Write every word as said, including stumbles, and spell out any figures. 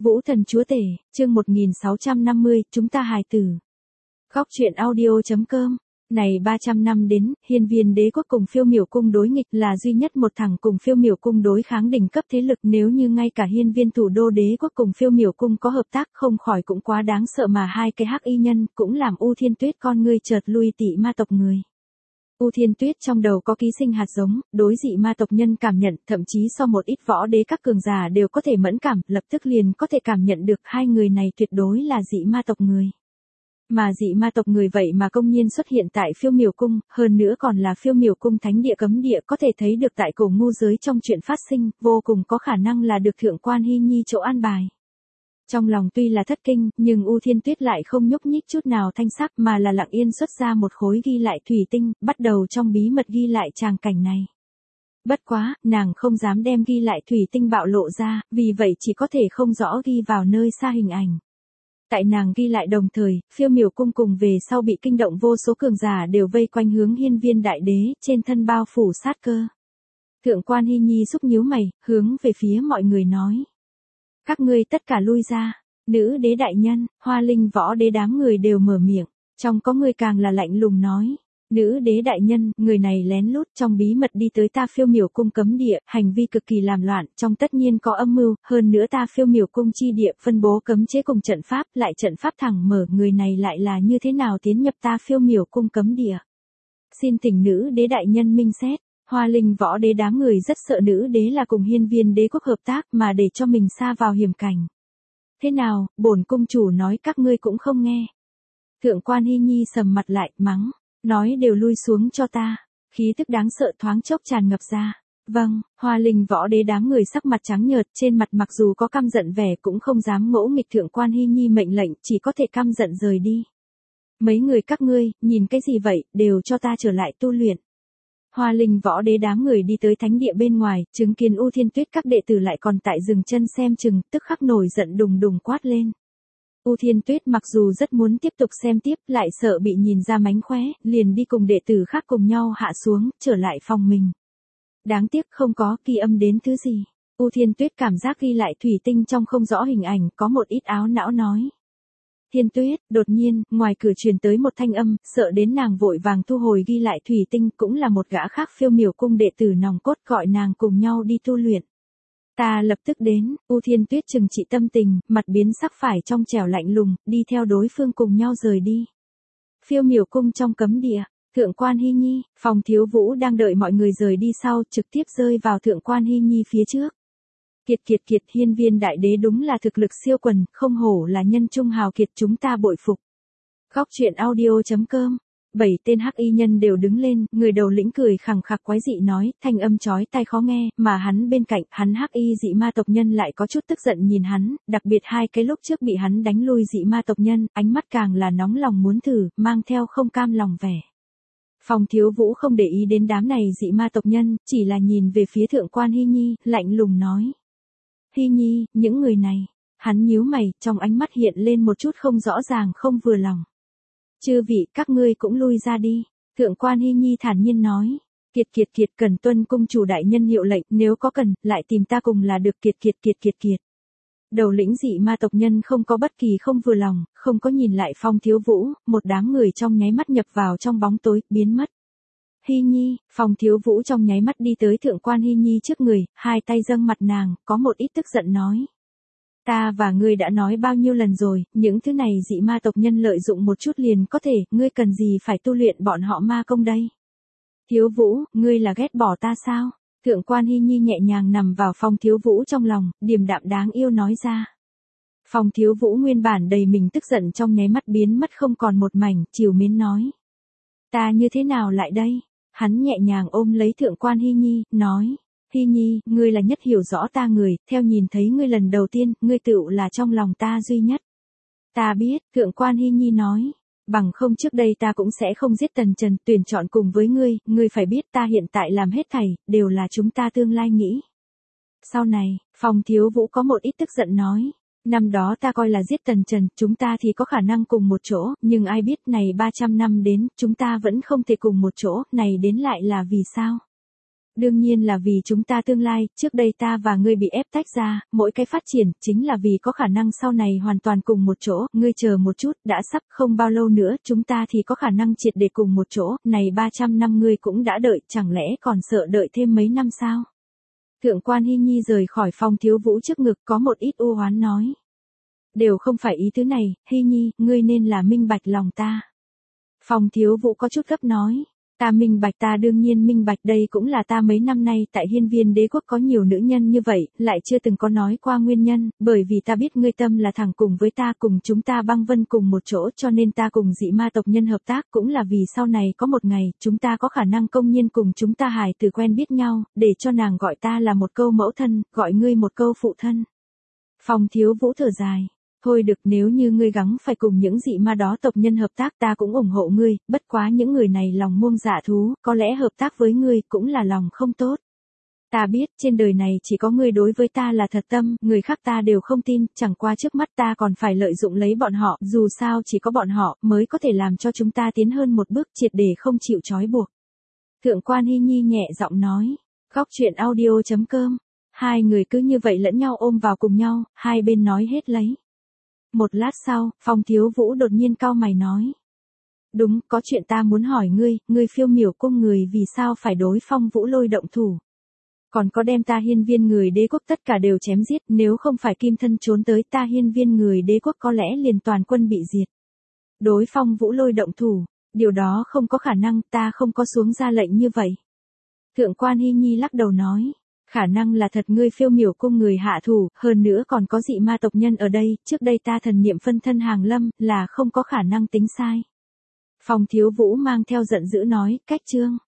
Vũ thần chúa tể, chương một nghìn sáu trăm năm mươi, chúng ta hài tử. Góc truyện audio.com. Này ba trăm năm đến, Hiên Viên Đế quốc cùng Phiêu Miểu cung đối nghịch, là duy nhất một thằng cùng Phiêu Miểu cung đối kháng đỉnh cấp thế lực. Nếu như ngay cả Hiên Viên thủ đô đế quốc cùng Phiêu Miểu cung có hợp tác, không khỏi cũng quá đáng sợ, mà hai cái hắc y nhân cũng làm U Thiên Tuyết con ngươi chợt lui tị ma tộc người. U Thiên Tuyết trong đầu có ký sinh hạt giống, đối dị ma tộc nhân cảm nhận, thậm chí so một ít võ đế các cường giả đều có thể mẫn cảm, lập tức liền có thể cảm nhận được hai người này tuyệt đối là dị ma tộc người. Mà dị ma tộc người vậy mà công nhiên xuất hiện tại Phiêu Miểu cung, hơn nữa còn là Phiêu Miểu cung thánh địa cấm địa, có thể thấy được tại cổ ngu giới trong chuyện phát sinh, vô cùng có khả năng là được Thượng Quan Hy Nhi chỗ an bài. Trong lòng tuy là thất kinh, nhưng U Thiên Tuyết lại không nhúc nhích chút nào thanh sắc, mà là lặng yên xuất ra một khối ghi lại thủy tinh, bắt đầu trong bí mật ghi lại tràng cảnh này. Bất quá, nàng không dám đem ghi lại thủy tinh bạo lộ ra, vì vậy chỉ có thể không rõ ghi vào nơi xa hình ảnh. Tại nàng ghi lại đồng thời, Phiêu Miểu cung cùng về sau bị kinh động vô số cường giả đều vây quanh hướng Hiên Viên đại đế, trên thân bao phủ sát cơ. Thượng Quan Hy Nhi xúc nhíu mày, hướng về phía mọi người nói. Các ngươi tất cả lui ra. Nữ đế đại nhân, Hoa Linh võ đế đám người đều mở miệng, trong có người càng là lạnh lùng nói. Nữ đế đại nhân, người này lén lút trong bí mật đi tới ta Phiêu Miểu cung cấm địa, hành vi cực kỳ làm loạn, trong tất nhiên có âm mưu, hơn nữa ta Phiêu Miểu cung chi địa phân bố cấm chế cùng trận pháp, lại trận pháp thẳng mở, người này lại là như thế nào tiến nhập ta Phiêu Miểu cung cấm địa. Xin thỉnh nữ đế đại nhân minh xét. Hoa Linh võ đế đám người rất sợ nữ đế là cùng Hiên Viên đế quốc hợp tác mà để cho mình sa vào hiểm cảnh. Thế nào, bổn cung chủ nói các ngươi cũng không nghe. Thượng Quan Hy Nhi sầm mặt lại, mắng, nói đều lui xuống cho ta. Khí tức đáng sợ thoáng chốc tràn ngập ra. Vâng, Hoa Linh võ đế đám người sắc mặt trắng nhợt, trên mặt mặc dù có căm giận vẻ cũng không dám ngỗ nghịch Thượng Quan Hy Nhi mệnh lệnh, chỉ có thể căm giận rời đi. Mấy người các ngươi, nhìn cái gì vậy, đều cho ta trở lại tu luyện. Hoa Linh võ đế đám người đi tới thánh địa bên ngoài, chứng kiến U Thiên Tuyết các đệ tử lại còn tại dừng chân xem chừng, tức khắc nổi giận đùng đùng quát lên. U Thiên Tuyết mặc dù rất muốn tiếp tục xem tiếp, lại sợ bị nhìn ra mánh khóe, liền đi cùng đệ tử khác cùng nhau hạ xuống, trở lại phòng mình. Đáng tiếc không có ghi âm đến thứ gì. U Thiên Tuyết cảm giác ghi lại thủy tinh trong không rõ hình ảnh, có một ít áo não nói. Thiên Tuyết, đột nhiên, ngoài cửa truyền tới một thanh âm, sợ đến nàng vội vàng thu hồi ghi lại thủy tinh, cũng là một gã khác Phiêu Miểu cung đệ tử nòng cốt gọi nàng cùng nhau đi tu luyện. Ta lập tức đến. U Thiên Tuyết trừng trị tâm tình, mặt biến sắc phải trong trẻo lạnh lùng, đi theo đối phương cùng nhau rời đi. Phiêu Miểu cung trong cấm địa, Thượng Quan Hy Nhi, Phòng Thiếu Vũ đang đợi mọi người rời đi sau, trực tiếp rơi vào Thượng Quan Hy Nhi phía trước. Kiệt kiệt kiệt, Hiên Viên đại đế đúng là thực lực siêu quần, không hổ là nhân trung hào kiệt, chúng ta bội phục. Góc truyện audio.com. Bảy tên hắc y nhân đều đứng lên, người đầu lĩnh cười khẳng khặc quái dị nói, thanh âm chói tai khó nghe, mà hắn bên cạnh, hắn hắc y dị ma tộc nhân lại có chút tức giận nhìn hắn, đặc biệt hai cái lúc trước bị hắn đánh lui dị ma tộc nhân, ánh mắt càng là nóng lòng muốn thử, mang theo không cam lòng vẻ. Phòng Thiếu Vũ không để ý đến đám này dị ma tộc nhân, chỉ là nhìn về phía Thượng Quan Hy Nhi, lạnh lùng nói. Hy Nhi, những người này, hắn nhíu mày, trong ánh mắt hiện lên một chút không rõ ràng không vừa lòng. Chư vị, các ngươi cũng lui ra đi. Thượng Quan Hy Nhi thản nhiên nói. Kiệt kiệt kiệt, cần tuân cung chủ đại nhân hiệu lệnh, nếu có cần, lại tìm ta cùng là được. Kiệt kiệt kiệt kiệt kiệt. Đầu lĩnh dị ma tộc nhân không có bất kỳ không vừa lòng, không có nhìn lại Phong Thiếu Vũ, một đám người trong nháy mắt nhập vào trong bóng tối, biến mất. Hy Nhi, Phong Thiếu Vũ trong nháy mắt đi tới Thượng Quan Hy Nhi trước người, hai tay dâng mặt nàng, có một ít tức giận nói. Ta và ngươi đã nói bao nhiêu lần rồi, những thứ này dị ma tộc nhân lợi dụng một chút liền có thể, ngươi cần gì phải tu luyện bọn họ ma công đây? Thiếu Vũ, ngươi là ghét bỏ ta sao? Thượng Quan Hy Nhi nhẹ nhàng nằm vào Phong Thiếu Vũ trong lòng, điềm đạm đáng yêu nói ra. Phong Thiếu Vũ nguyên bản đầy mình tức giận trong nháy mắt biến mất không còn một mảnh, trìu mến nói. Ta như thế nào lại đây? Hắn nhẹ nhàng ôm lấy Thượng Quan Hy Nhi, nói. Hy Nhi, ngươi là nhất hiểu rõ ta người, theo nhìn thấy ngươi lần đầu tiên, ngươi tựu là trong lòng ta duy nhất. Ta biết, Thượng Quan Hy Nhi nói. Bằng không trước đây ta cũng sẽ không giết Tần Trần, tuyển chọn cùng với ngươi, ngươi phải biết ta hiện tại làm hết thảy, đều là chúng ta tương lai nghĩ. Sau này, Phong Thiếu Vũ có một ít tức giận nói. Năm đó ta coi là giết Tần Trần, chúng ta thì có khả năng cùng một chỗ, nhưng ai biết này ba trăm năm đến, chúng ta vẫn không thể cùng một chỗ, này đến lại là vì sao? Đương nhiên là vì chúng ta tương lai, trước đây ta và ngươi bị ép tách ra, mỗi cái phát triển, chính là vì có khả năng sau này hoàn toàn cùng một chỗ, ngươi chờ một chút, đã sắp không bao lâu nữa, chúng ta thì có khả năng triệt để cùng một chỗ, này ba trăm năm ngươi cũng đã đợi, chẳng lẽ còn sợ đợi thêm mấy năm sao? Thượng quan Hy Nhi rời khỏi phòng Thiếu Vũ trước ngực có một ít u oán nói. Đều không phải ý thứ này, Hy Nhi, ngươi nên là minh bạch lòng ta. Phòng Thiếu Vũ có chút gấp nói. Ta minh bạch ta đương nhiên minh bạch đây cũng là ta mấy năm nay tại hiên viên đế quốc có nhiều nữ nhân như vậy, lại chưa từng có nói qua nguyên nhân, bởi vì ta biết ngươi tâm là thẳng cùng với ta cùng chúng ta băng vân cùng một chỗ cho nên ta cùng dị ma tộc nhân hợp tác cũng là vì sau này có một ngày chúng ta có khả năng công nhiên cùng chúng ta hài từ quen biết nhau, để cho nàng gọi ta là một câu mẫu thân, gọi ngươi một câu phụ thân. Phòng Thiếu Vũ thở dài. Thôi được nếu như ngươi gắng phải cùng những dị ma đó tộc nhân hợp tác ta cũng ủng hộ ngươi, bất quá những người này lòng muông dạ thú, có lẽ hợp tác với ngươi cũng là lòng không tốt. Ta biết trên đời này chỉ có ngươi đối với ta là thật tâm, người khác ta đều không tin, chẳng qua trước mắt ta còn phải lợi dụng lấy bọn họ, dù sao chỉ có bọn họ mới có thể làm cho chúng ta tiến hơn một bước triệt để không chịu trói buộc. Thượng quan Hy Nhi nhẹ giọng nói, góc truyện audio chấm com, hai người cứ như vậy lẫn nhau ôm vào cùng nhau, hai bên nói hết lấy. Một lát sau, Phong Thiếu Vũ đột nhiên cau mày nói. Đúng, có chuyện ta muốn hỏi ngươi, ngươi Phiêu Miểu cung người vì sao phải đối Phong Vũ Lôi động thủ? Còn có đem ta hiên viên người đế quốc tất cả đều chém giết, nếu không phải kim thân trốn tới ta hiên viên người đế quốc có lẽ liền toàn quân bị diệt. Đối Phong Vũ Lôi động thủ, điều đó không có khả năng, ta không có xuống ra lệnh như vậy. Thượng quan Hy Nhi lắc đầu nói. Khả năng là thật ngươi Phiêu Miểu cung người hạ thủ, hơn nữa còn có dị ma tộc nhân ở đây, trước đây ta thần niệm phân thân hàng lâm, là không có khả năng tính sai. Phòng Thiếu Vũ mang theo giận dữ nói, cách chương.